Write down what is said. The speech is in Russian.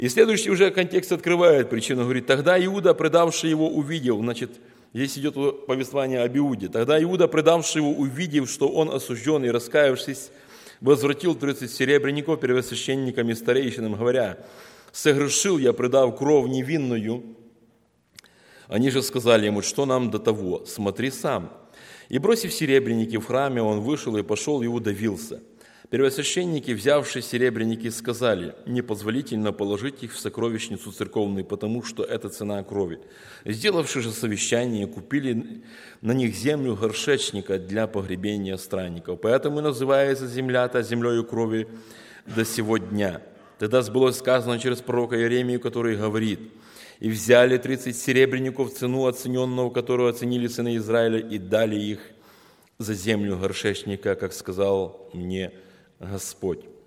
И следующий уже контекст открывает причину. Говорит, тогда Иуда, предавший его, увидел, значит, здесь идет повествование об Иуде. Тогда Иуда, предавший его, увидев, что он осужден и раскаявшись, возвратил 30 серебряников первосвященникам и старейшинам, говоря, «Согрешил я, предав кровь невинную». Они же сказали ему, что нам до того, смотри сам. И, бросив серебряники в храме, он вышел и пошел, и удавился. Первосвященники, взявшие серебряники, сказали, непозволительно положить их в сокровищницу церковную, потому что это цена крови. Сделавши же совещание, купили на них землю горшечника для погребения странников. Поэтому и называется земля-то землею крови до сего дня. Тогда сбылось сказано через пророка Иеремию, который говорит, «И взяли 30 серебряников, цену оцененного, которую оценили сыны Израиля, и дали их за землю горшечника, как сказал мне Господь».